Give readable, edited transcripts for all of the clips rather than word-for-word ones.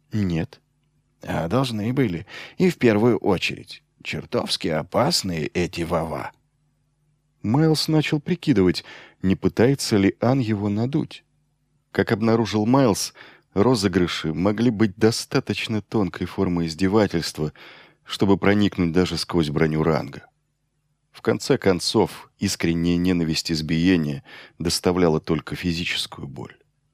Нет. А должны были. И в первую очередь. Чертовски опасные эти Вава. Майлз начал прикидывать, не пытается ли Ан его надуть. Как обнаружил Майлз, розыгрыши могли быть достаточно тонкой формой издевательства, чтобы проникнуть даже сквозь броню ранга. В конце концов, искренняя ненависть избиения доставляла только физическую боль.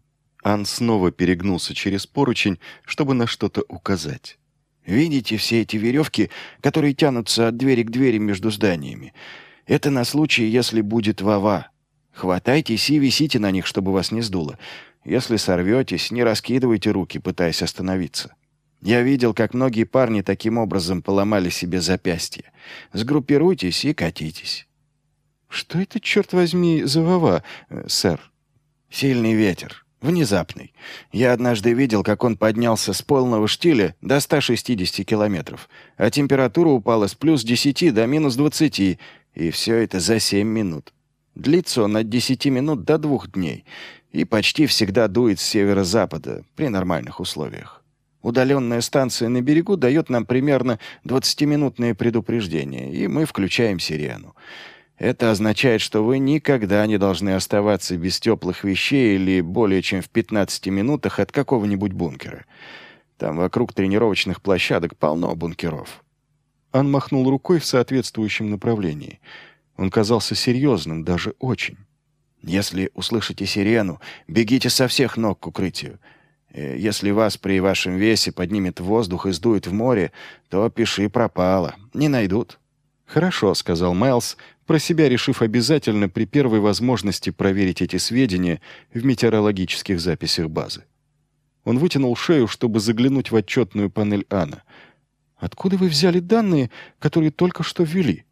Ан снова перегнулся через поручень, чтобы на что-то указать. Видите все эти веревки, которые тянутся от двери к двери между зданиями? Это на случай, если будет Вава. Хватайтесь и висите на них, чтобы вас не сдуло. Если сорветесь, не раскидывайте руки, пытаясь остановиться. Я видел, как многие парни таким образом поломали себе запястья. Сгруппируйтесь и катитесь. «Что это, черт возьми, за Вава, сэр?» Сильный ветер. Внезапный. Я однажды видел, как он поднялся с полного штиля до 160 километров, а температура упала с плюс 10 до минус 20, и все это за 7 минут. Длится он от 10 минут до 2 дней, и почти всегда дует с северо-запада при нормальных условиях. Удаленная станция на берегу дает нам примерно 20-минутное предупреждение, и мы включаем сирену. Это означает, что вы никогда не должны оставаться без теплых вещей или более чем в 15 минутах от какого-нибудь бункера. Там вокруг тренировочных площадок полно бункеров. Ан махнул рукой в соответствующем направлении. Он казался серьезным, даже очень. Если услышите сирену, бегите со всех ног к укрытию. Если вас при вашем весе поднимет в воздух и сдует в море, то пиши пропало. Не найдут. «Хорошо», — сказал Майлз, про себя решив обязательно при первой возможности проверить эти сведения в метеорологических записях базы. Он вытянул шею, чтобы заглянуть в отчетную панель Ана. «Откуда вы взяли данные, которые только что ввели?»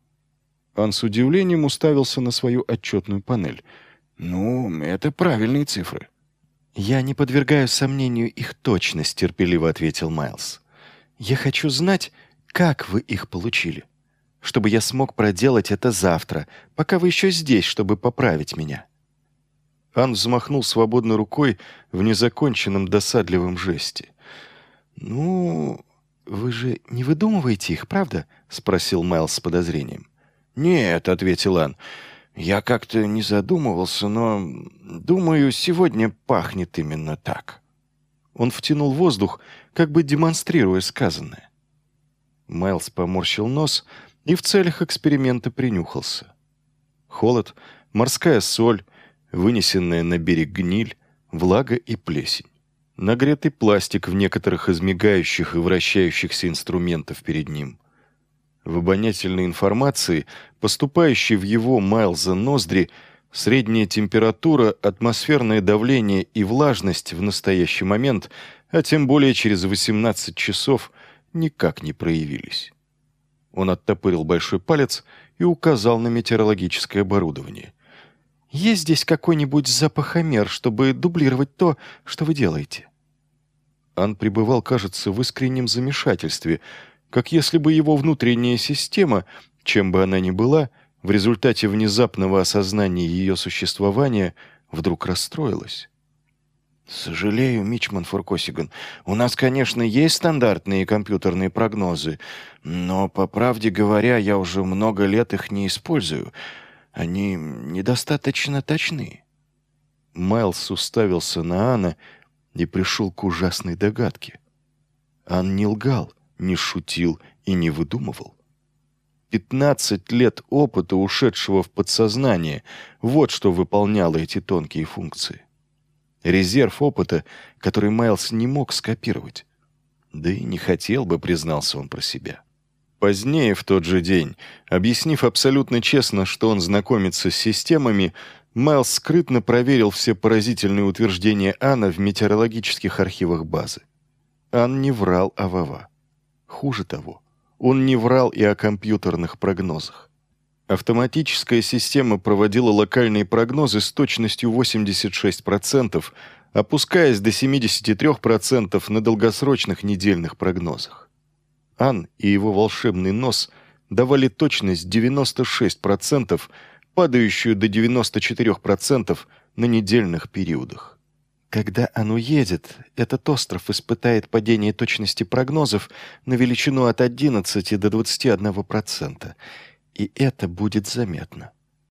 Ан с удивлением уставился на свою отчетную панель. «Ну, это правильные цифры». «Я не подвергаю сомнению их точность», — терпеливо ответил Майлз. «Я хочу знать, как вы их получили, чтобы я смог проделать это завтра, пока вы еще здесь, чтобы поправить меня». Ан взмахнул свободной рукой в незаконченном досадливом жесте. «Ну, вы же не выдумываете их, правда?» — спросил Майлз с подозрением. «Нет», — ответил Ан, — «я как-то не задумывался, но, думаю, сегодня пахнет именно так». Он втянул воздух, как бы демонстрируя сказанное. Майлз поморщил нос и в целях эксперимента принюхался. Холод, морская соль, вынесенная на берег гниль, влага и плесень. Нагретый пластик в некоторых из мигающих и вращающихся инструментов перед ним. В обонятельной информации, поступающей в его Майлза ноздри, средняя температура, атмосферное давление и влажность в настоящий момент, а тем более через 18 часов, никак не проявились. Он оттопырил большой палец и указал на метеорологическое оборудование. «Есть здесь какой-нибудь запахомер, чтобы дублировать то, что вы делаете?» Ан пребывал, кажется, в искреннем замешательстве, как если бы его внутренняя система, чем бы она ни была, в результате внезапного осознания ее существования, вдруг расстроилась. «Сожалею, Мичман Фуркосиган, у нас, конечно, есть стандартные компьютерные прогнозы, но, по правде говоря, я уже много лет их не использую. Они недостаточно точны». Майлз уставился на Анна и пришел к ужасной догадке. Ан не лгал, не шутил и не выдумывал. 15 лет опыта, ушедшего в подсознание, вот что выполняло эти тонкие функции. Резерв опыта, который Майлз не мог скопировать. Да и не хотел бы, признался он про себя. Позднее, в тот же день, объяснив абсолютно честно, что он знакомится с системами, Майлз скрытно проверил все поразительные утверждения Анна в метеорологических архивах базы. Ан не врал о Вава. Хуже того, он не врал и о компьютерных прогнозах. Автоматическая система проводила локальные прогнозы с точностью 86%, опускаясь до 73% на долгосрочных недельных прогнозах. Ан и его волшебный нос давали точность 96%, падающую до 94% на недельных периодах. Когда оно едет, этот остров испытает падение точности прогнозов на величину от 11 до 21%. И это будет заметно.